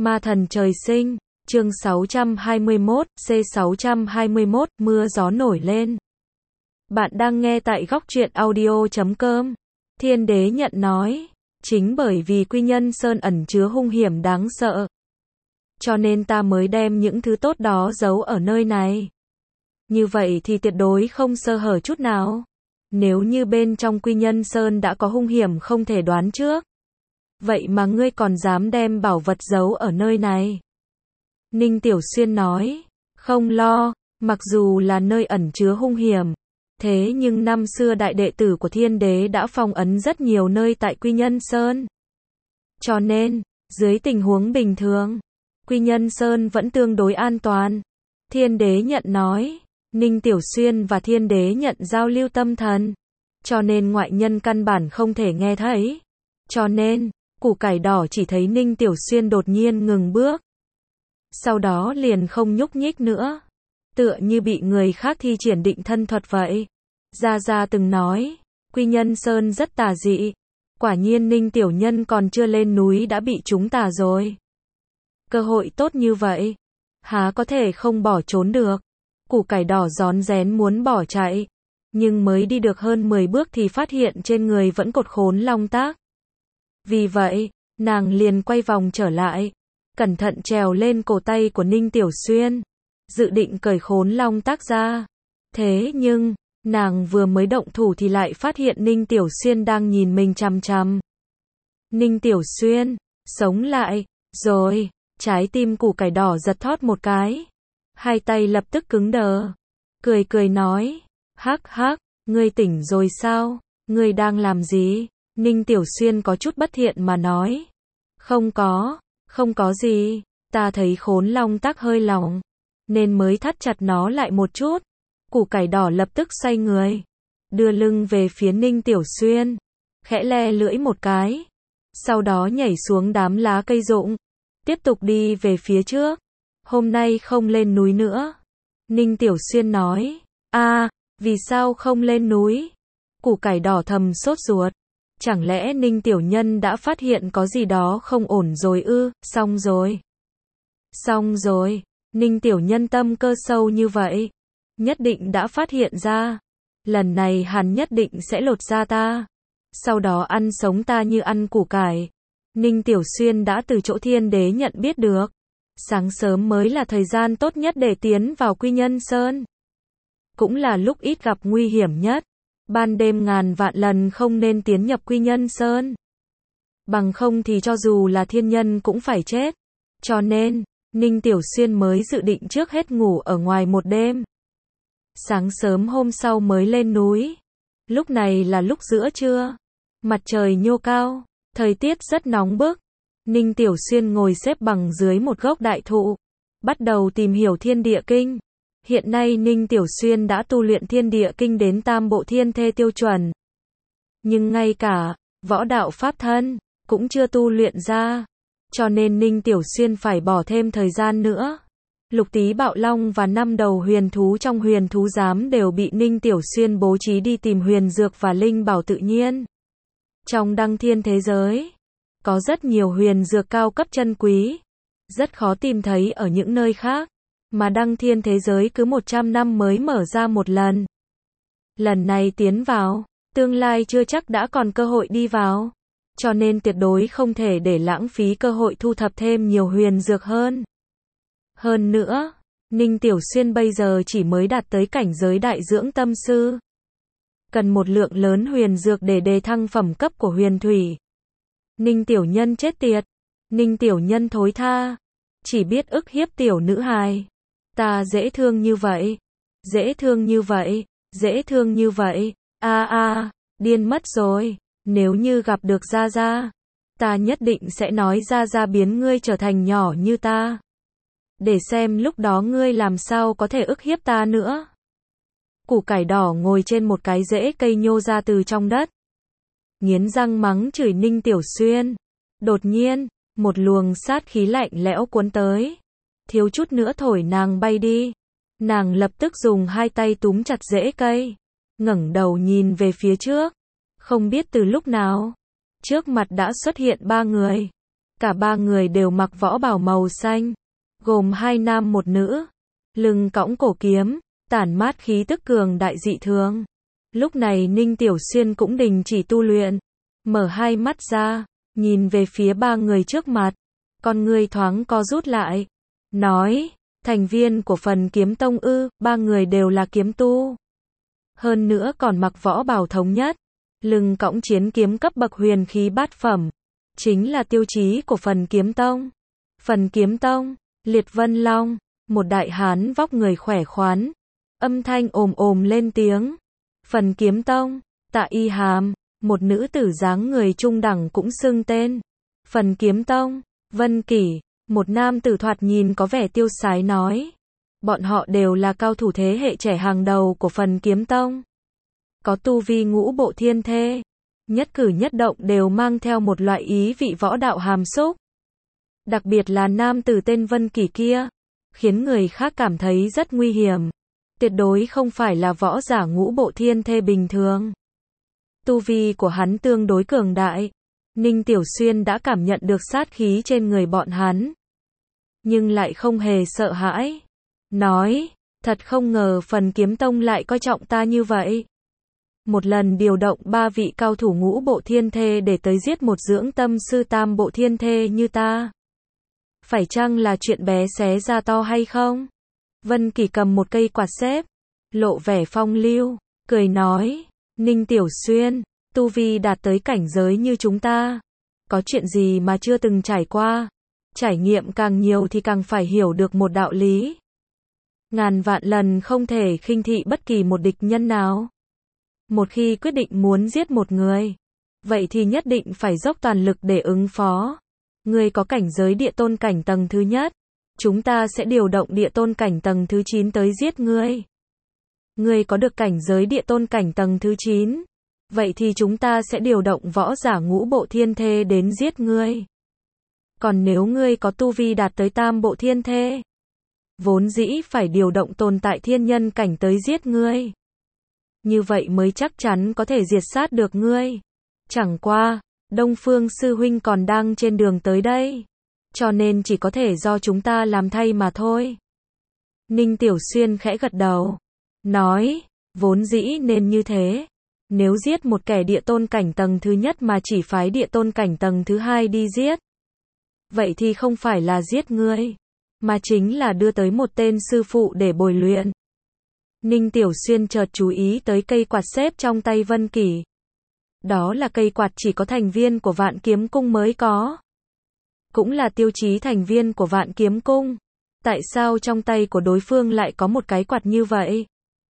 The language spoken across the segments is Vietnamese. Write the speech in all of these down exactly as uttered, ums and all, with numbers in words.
Ma thần trời sinh, chương sáu trăm hai mươi mốt, C sáu trăm hai mươi mốt, mưa gió nổi lên. Bạn đang nghe tại góc truyện audio chấm com. Thiên đế nhận nói, chính bởi vì Quy Nhân Sơn ẩn chứa hung hiểm đáng sợ, cho nên ta mới đem những thứ tốt đó giấu ở nơi này. Như vậy thì tuyệt đối không sơ hở chút nào. Nếu như bên trong Quy Nhân Sơn đã có hung hiểm không thể đoán trước, vậy mà ngươi còn dám đem bảo vật giấu ở nơi này. Ninh Tiểu Xuyên nói, không lo, mặc dù là nơi ẩn chứa hung hiểm, thế nhưng năm xưa đại đệ tử của Thiên Đế đã phong ấn rất nhiều nơi tại Quy Nhân Sơn. Cho nên, dưới tình huống bình thường, Quy Nhân Sơn vẫn tương đối an toàn. Thiên Đế nhận nói, Ninh Tiểu Xuyên và Thiên Đế nhận giao lưu tâm thần, cho nên ngoại nhân căn bản không thể nghe thấy. Cho nên, củ cải đỏ chỉ thấy Ninh Tiểu Xuyên đột nhiên ngừng bước, sau đó liền không nhúc nhích nữa, tựa như bị người khác thi triển định thân thuật vậy. Gia Gia từng nói, Quy Nhân Sơn rất tà dị, quả nhiên Ninh Tiểu Nhân còn chưa lên núi đã bị chúng tà rồi. Cơ hội tốt như vậy, há có thể không bỏ trốn được. Củ cải đỏ rón rén muốn bỏ chạy, nhưng mới đi được hơn mười bước thì phát hiện trên người vẫn cột khốn long tác. Vì vậy, nàng liền quay vòng trở lại, cẩn thận trèo lên cổ tay của Ninh Tiểu Xuyên, dự định cởi khốn long tác ra. Thế nhưng, nàng vừa mới động thủ thì lại phát hiện Ninh Tiểu Xuyên đang nhìn mình chằm chằm. Ninh Tiểu Xuyên, sống lại, rồi, trái tim củ cải đỏ giật thót một cái. Hai tay lập tức cứng đờ, cười cười nói, hắc hắc, ngươi tỉnh rồi sao, ngươi đang làm gì? Ninh Tiểu Xuyên có chút bất thiện mà nói, không có, không có gì, ta thấy khốn long tác hơi lỏng, nên mới thắt chặt nó lại một chút. Củ cải đỏ lập tức xoay người, đưa lưng về phía Ninh Tiểu Xuyên, khẽ le lưỡi một cái, sau đó nhảy xuống đám lá cây rụng, tiếp tục đi về phía trước. Hôm nay không lên núi nữa. Ninh Tiểu Xuyên nói, a, vì sao không lên núi? Củ cải đỏ thầm sốt ruột. Chẳng lẽ Ninh Tiểu Nhân đã phát hiện có gì đó không ổn rồi ư? Xong rồi. Xong rồi. Ninh Tiểu Nhân tâm cơ sâu như vậy, nhất định đã phát hiện ra. Lần này hắn nhất định sẽ lột da ta, sau đó ăn sống ta như ăn củ cải. Ninh Tiểu Xuyên đã từ chỗ Thiên Đế nhận biết được, sáng sớm mới là thời gian tốt nhất để tiến vào Quy Nhân Sơn, cũng là lúc ít gặp nguy hiểm nhất. Ban đêm ngàn vạn lần không nên tiến nhập Quy Nhân Sơn, bằng không thì cho dù là thiên nhân cũng phải chết. Cho nên, Ninh Tiểu Xuyên mới dự định trước hết ngủ ở ngoài một đêm, sáng sớm hôm sau mới lên núi. Lúc này là lúc giữa trưa, mặt trời nhô cao, thời tiết rất nóng bức. Ninh Tiểu Xuyên ngồi xếp bằng dưới một gốc đại thụ, bắt đầu tìm hiểu Thiên Địa Kinh. Hiện nay Ninh Tiểu Xuyên đã tu luyện Thiên Địa Kinh đến tam bộ thiên thê tiêu chuẩn, nhưng ngay cả võ đạo pháp thân cũng chưa tu luyện ra, cho nên Ninh Tiểu Xuyên phải bỏ thêm thời gian nữa. Lục Tý Bạo Long và năm đầu huyền thú trong huyền thú giám đều bị Ninh Tiểu Xuyên bố trí đi tìm huyền dược và linh bảo tự nhiên. Trong đăng thiên thế giới, có rất nhiều huyền dược cao cấp chân quý, rất khó tìm thấy ở những nơi khác, mà đăng thiên thế giới cứ một trăm năm mới mở ra một lần. Lần này tiến vào, tương lai chưa chắc đã còn cơ hội đi vào, cho nên tuyệt đối không thể để lãng phí cơ hội thu thập thêm nhiều huyền dược hơn. Hơn nữa, Ninh Tiểu Xuyên bây giờ chỉ mới đạt tới cảnh giới đại dưỡng tâm sư, cần một lượng lớn huyền dược để đề thăng phẩm cấp của huyền thủy. Ninh Tiểu Nhân chết tiệt, Ninh Tiểu Nhân thối tha, chỉ biết ức hiếp tiểu nữ hài. Ta dễ thương như vậy, dễ thương như vậy, dễ thương như vậy, a a, điên mất rồi. Nếu như gặp được Gia Gia, ta nhất định sẽ nói Gia Gia biến ngươi trở thành nhỏ như ta, để xem lúc đó ngươi làm sao có thể ức hiếp ta nữa. Củ cải đỏ ngồi trên một cái rễ cây nhô ra từ trong đất, nghiến răng mắng chửi Ninh Tiểu Xuyên. Đột nhiên, một luồng sát khí lạnh lẽo cuốn tới, thiếu chút nữa thổi nàng bay đi. Nàng lập tức dùng hai tay túm chặt rễ cây, ngẩng đầu nhìn về phía trước. Không biết từ lúc nào, trước mặt đã xuất hiện ba người. Cả ba người đều mặc võ bào màu xanh, gồm hai nam một nữ, lưng cõng cổ kiếm, tản mát khí tức cường đại dị thường. Lúc này Ninh Tiểu Xuyên cũng đình chỉ tu luyện, mở hai mắt ra, nhìn về phía ba người trước mặt, con ngươi thoáng co rút lại, nói, thành viên của Phần Kiếm Tông ư? Ba người đều là kiếm tu, hơn nữa còn mặc võ bào thống nhất, lưng cõng chiến kiếm cấp bậc huyền khí bát phẩm, chính là tiêu chí của Phần Kiếm Tông. Phần Kiếm Tông, Liệt Vân Long, một đại hán vóc người khỏe khoắn, âm thanh ồm ồm lên tiếng. Phần Kiếm Tông, Tạ Y Hàm, một nữ tử dáng người trung đẳng cũng xưng tên. Phần Kiếm Tông, Vân Kỷ, một nam tử thoạt nhìn có vẻ tiêu sái nói. Bọn họ đều là cao thủ thế hệ trẻ hàng đầu của Phần Kiếm Tông. Có tu vi ngũ bộ thiên thê, nhất cử nhất động đều mang theo một loại ý vị võ đạo hàm xúc. Đặc biệt là nam tử tên Vân Kỷ kia, khiến người khác cảm thấy rất nguy hiểm. Tuyệt đối không phải là võ giả ngũ bộ thiên thê bình thường. Tu vi của hắn tương đối cường đại. Ninh Tiểu Xuyên đã cảm nhận được sát khí trên người bọn hắn, nhưng lại không hề sợ hãi. Nói, thật không ngờ Phần Kiếm Tông lại coi trọng ta như vậy. Một lần điều động ba vị cao thủ ngũ bộ thiên thê để tới giết một dưỡng tâm sư tam bộ thiên thê như ta. Phải chăng là chuyện bé xé ra to hay không? Vân Kỷ cầm một cây quạt xếp, lộ vẻ phong lưu, cười nói, Ninh Tiểu Xuyên, tu vi đạt tới cảnh giới như chúng ta, có chuyện gì mà chưa từng trải qua, trải nghiệm càng nhiều thì càng phải hiểu được một đạo lý. Ngàn vạn lần không thể khinh thị bất kỳ một địch nhân nào. Một khi quyết định muốn giết một người, vậy thì nhất định phải dốc toàn lực để ứng phó. Ngươi có cảnh giới địa tôn cảnh tầng thứ nhất, chúng ta sẽ điều động địa tôn cảnh tầng thứ chín tới giết ngươi. Ngươi có được cảnh giới địa tôn cảnh tầng thứ chín, vậy thì chúng ta sẽ điều động võ giả ngũ bộ thiên thê đến giết ngươi. Còn nếu ngươi có tu vi đạt tới tam bộ thiên thê, vốn dĩ phải điều động tồn tại thiên nhân cảnh tới giết ngươi. Như vậy mới chắc chắn có thể diệt sát được ngươi. Chẳng qua, Đông Phương sư huynh còn đang trên đường tới đây, cho nên chỉ có thể do chúng ta làm thay mà thôi. Ninh Tiểu Xuyên khẽ gật đầu, nói, vốn dĩ nên như thế. Nếu giết một kẻ địa tôn cảnh tầng thứ nhất mà chỉ phái địa tôn cảnh tầng thứ hai đi giết, vậy thì không phải là giết ngươi, mà chính là đưa tới một tên sư phụ để bồi luyện. Ninh Tiểu Xuyên chợt chú ý tới cây quạt xếp trong tay Vân Kỷ. Đó là cây quạt chỉ có thành viên của Vạn Kiếm Cung mới có. Cũng là tiêu chí thành viên của Vạn Kiếm Cung. Tại sao trong tay của đối phương lại có một cái quạt như vậy?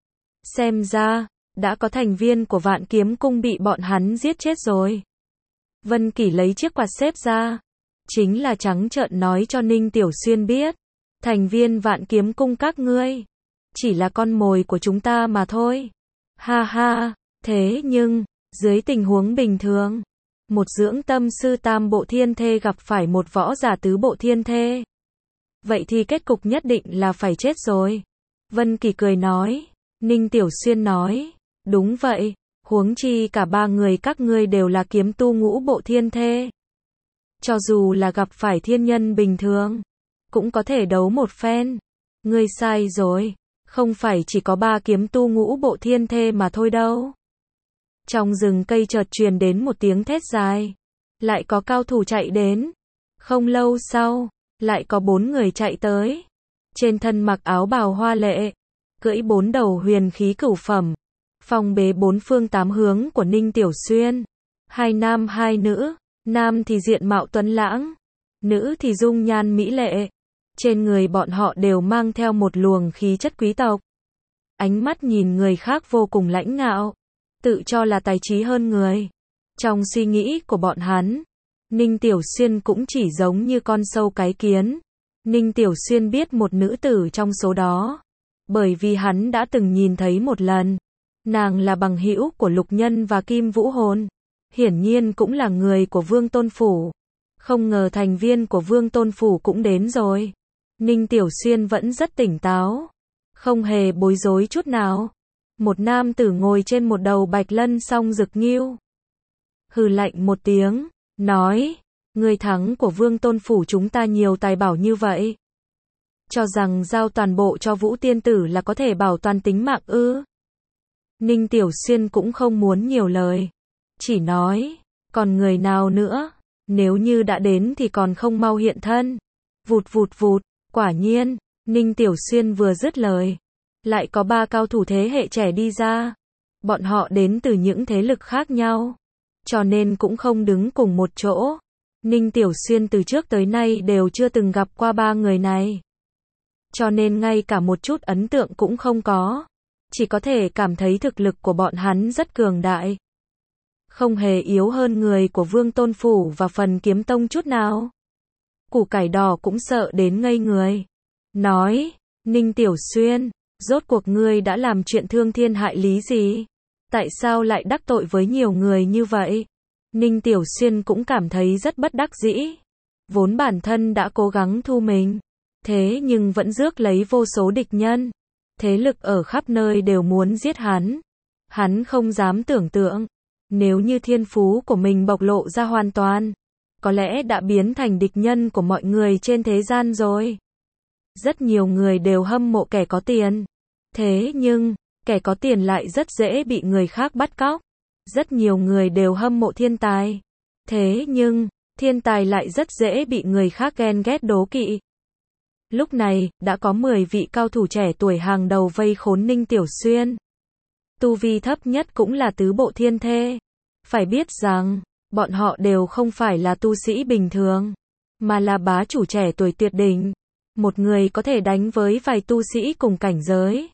Xem ra, đã có thành viên của Vạn Kiếm Cung bị bọn hắn giết chết rồi. Vân Kỷ lấy chiếc quạt xếp ra, chính là trắng trợn nói cho Ninh Tiểu Xuyên biết, thành viên Vạn Kiếm Cung các ngươi chỉ là con mồi của chúng ta mà thôi. Ha ha, thế nhưng, dưới tình huống bình thường, một dưỡng tâm sư tam bộ thiên thê gặp phải một võ giả tứ bộ thiên thê, vậy thì kết cục nhất định là phải chết rồi. Vân Kỷ cười nói. Ninh Tiểu Xuyên nói, đúng vậy, huống chi cả ba người các ngươi đều là kiếm tu ngũ bộ thiên thê. Cho dù là gặp phải thiên nhân bình thường, cũng có thể đấu một phen. Ngươi sai rồi, không phải chỉ có ba kiếm tu ngũ bộ thiên thê mà thôi đâu. Trong rừng cây chợt truyền đến một tiếng thét dài, lại có cao thủ chạy đến. Không lâu sau, lại có bốn người chạy tới, trên thân mặc áo bào hoa lệ, cưỡi bốn đầu huyền khí cửu phẩm, phong bế bốn phương tám hướng của Ninh Tiểu Xuyên. Hai nam hai nữ, nam thì diện mạo tuấn lãng, nữ thì dung nhan mỹ lệ. Trên người bọn họ đều mang theo một luồng khí chất quý tộc. Ánh mắt nhìn người khác vô cùng lãnh ngạo, tự cho là tài trí hơn người. Trong suy nghĩ của bọn hắn, Ninh Tiểu Xuyên cũng chỉ giống như con sâu cái kiến. Ninh Tiểu Xuyên biết một nữ tử trong số đó, bởi vì hắn đã từng nhìn thấy một lần. Nàng là bằng hữu của Lục Nhân và Kim Vũ Hồn, hiển nhiên cũng là người của Vương Tôn Phủ. Không ngờ thành viên của Vương Tôn Phủ cũng đến rồi. Ninh Tiểu Xuyên vẫn rất tỉnh táo, không hề bối rối chút nào. Một nam tử ngồi trên một đầu bạch lân song rực nghiêu, hừ lạnh một tiếng, nói, Người thắng của Vương Tôn Phủ chúng ta nhiều tài bảo như vậy. Cho rằng giao toàn bộ cho Vũ Tiên Tử là có thể bảo toàn tính mạng ư? Ninh Tiểu Xuyên cũng không muốn nhiều lời. Chỉ nói, còn người nào nữa? Nếu như đã đến thì còn không mau hiện thân. Vụt vụt vụt, quả nhiên, Ninh Tiểu Xuyên vừa dứt lời. Lại có ba cao thủ thế hệ trẻ đi ra. Bọn họ đến từ những thế lực khác nhau. Cho nên cũng không đứng cùng một chỗ. Ninh Tiểu Xuyên từ trước tới nay đều chưa từng gặp qua ba người này. Cho nên ngay cả một chút ấn tượng cũng không có. Chỉ có thể cảm thấy thực lực của bọn hắn rất cường đại. Không hề yếu hơn người của Vương Tôn Phủ và Phần Kiếm Tông chút nào. Củ cải đỏ cũng sợ đến ngây người. Nói, Ninh Tiểu Xuyên, rốt cuộc ngươi đã làm chuyện thương thiên hại lý gì? Tại sao lại đắc tội với nhiều người như vậy? Ninh Tiểu Xuyên cũng cảm thấy rất bất đắc dĩ. Vốn bản thân đã cố gắng thu mình. Thế nhưng vẫn rước lấy vô số địch nhân. Thế lực ở khắp nơi đều muốn giết hắn. Hắn không dám tưởng tượng. Nếu như thiên phú của mình bộc lộ ra hoàn toàn, có lẽ đã biến thành địch nhân của mọi người trên thế gian rồi. Rất nhiều người đều hâm mộ kẻ có tiền. Thế nhưng, kẻ có tiền lại rất dễ bị người khác bắt cóc. Rất nhiều người đều hâm mộ thiên tài. Thế nhưng, thiên tài lại rất dễ bị người khác ghen ghét đố kỵ. Lúc này, đã có mười vị cao thủ trẻ tuổi hàng đầu vây khốn Ninh Tiểu Xuyên. Tu vi thấp nhất cũng là tứ bộ thiên thê. Phải biết rằng, bọn họ đều không phải là tu sĩ bình thường, mà là bá chủ trẻ tuổi tuyệt đỉnh. Một người có thể đánh với vài tu sĩ cùng cảnh giới.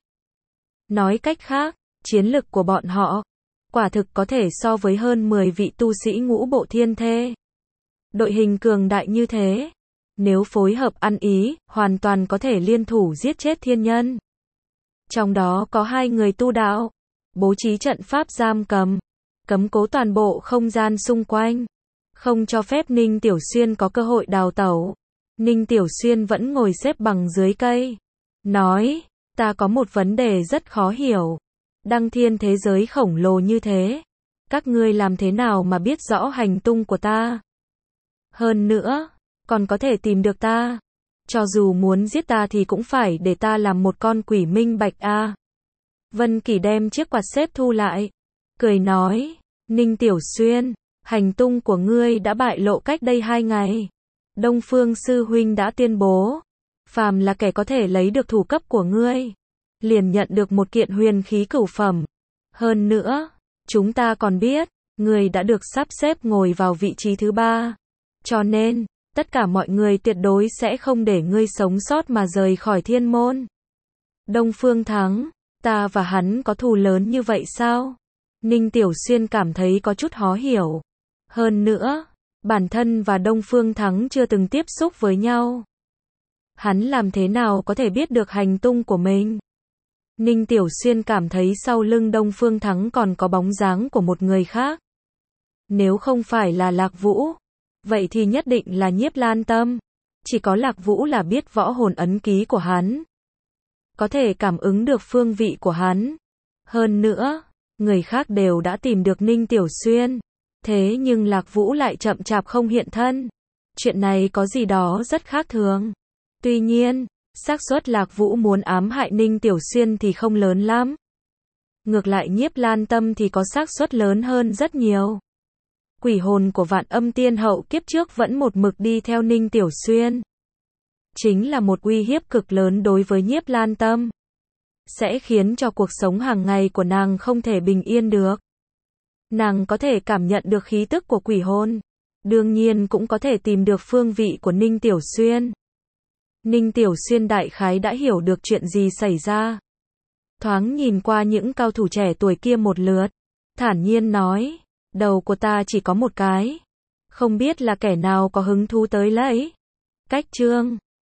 Nói cách khác, chiến lực của bọn họ, quả thực có thể so với hơn mười vị tu sĩ ngũ bộ thiên thê. Đội hình cường đại như thế, nếu phối hợp ăn ý, hoàn toàn có thể liên thủ giết chết thiên nhân. Trong đó có hai người tu đạo, bố trí trận pháp giam cầm, cấm cố toàn bộ không gian xung quanh, không cho phép Ninh Tiểu Xuyên có cơ hội đào tẩu. Ninh Tiểu Xuyên vẫn ngồi xếp bằng dưới cây, nói, ta có một vấn đề rất khó hiểu. Đăng thiên thế giới khổng lồ như thế, các ngươi làm thế nào mà biết rõ hành tung của ta? Hơn nữa, còn có thể tìm được ta. Cho dù muốn giết ta thì cũng phải để ta làm một con quỷ minh bạch a. À. Vân Kỳ đem chiếc quạt xếp thu lại, cười nói, Ninh Tiểu Xuyên, hành tung của ngươi đã bại lộ cách đây hai ngày. Đông Phương Sư Huynh đã tuyên bố, phàm là kẻ có thể lấy được thủ cấp của ngươi, liền nhận được một kiện huyền khí cửu phẩm. Hơn nữa, chúng ta còn biết, ngươi đã được sắp xếp ngồi vào vị trí thứ ba. Cho nên, tất cả mọi người tuyệt đối sẽ không để ngươi sống sót mà rời khỏi thiên môn. Đông Phương Thắng, ta và hắn có thù lớn như vậy sao? Ninh Tiểu Xuyên cảm thấy có chút khó hiểu. Hơn nữa, bản thân và Đông Phương Thắng chưa từng tiếp xúc với nhau. Hắn làm thế nào có thể biết được hành tung của mình? Ninh Tiểu Xuyên cảm thấy sau lưng Đông Phương Thắng còn có bóng dáng của một người khác. Nếu không phải là Lạc Vũ, vậy thì nhất định là Nhiếp Lan Tâm. Chỉ có Lạc Vũ là biết võ hồn ấn ký của hắn, có thể cảm ứng được phương vị của hắn. Hơn nữa, người khác đều đã tìm được Ninh Tiểu Xuyên. Thế nhưng Lạc Vũ lại chậm chạp không hiện thân. Chuyện này có gì đó rất khác thường. Tuy nhiên, xác suất Lạc Vũ muốn ám hại Ninh Tiểu Xuyên thì không lớn lắm. Ngược lại Nhiếp Lan Tâm thì có xác suất lớn hơn rất nhiều. Quỷ hồn của Vạn Âm Tiên Hậu kiếp trước vẫn một mực đi theo Ninh Tiểu Xuyên. Chính là một uy hiếp cực lớn đối với Nhiếp Lan Tâm. Sẽ khiến cho cuộc sống hàng ngày của nàng không thể bình yên được. Nàng có thể cảm nhận được khí tức của quỷ hồn. Đương nhiên cũng có thể tìm được phương vị của Ninh Tiểu Xuyên. Ninh Tiểu Xuyên đại khái đã hiểu được chuyện gì xảy ra. Thoáng nhìn qua những cao thủ trẻ tuổi kia một lượt. Thản nhiên nói, đầu của ta chỉ có một cái. Không biết là kẻ nào có hứng thú tới lấy. Cách chương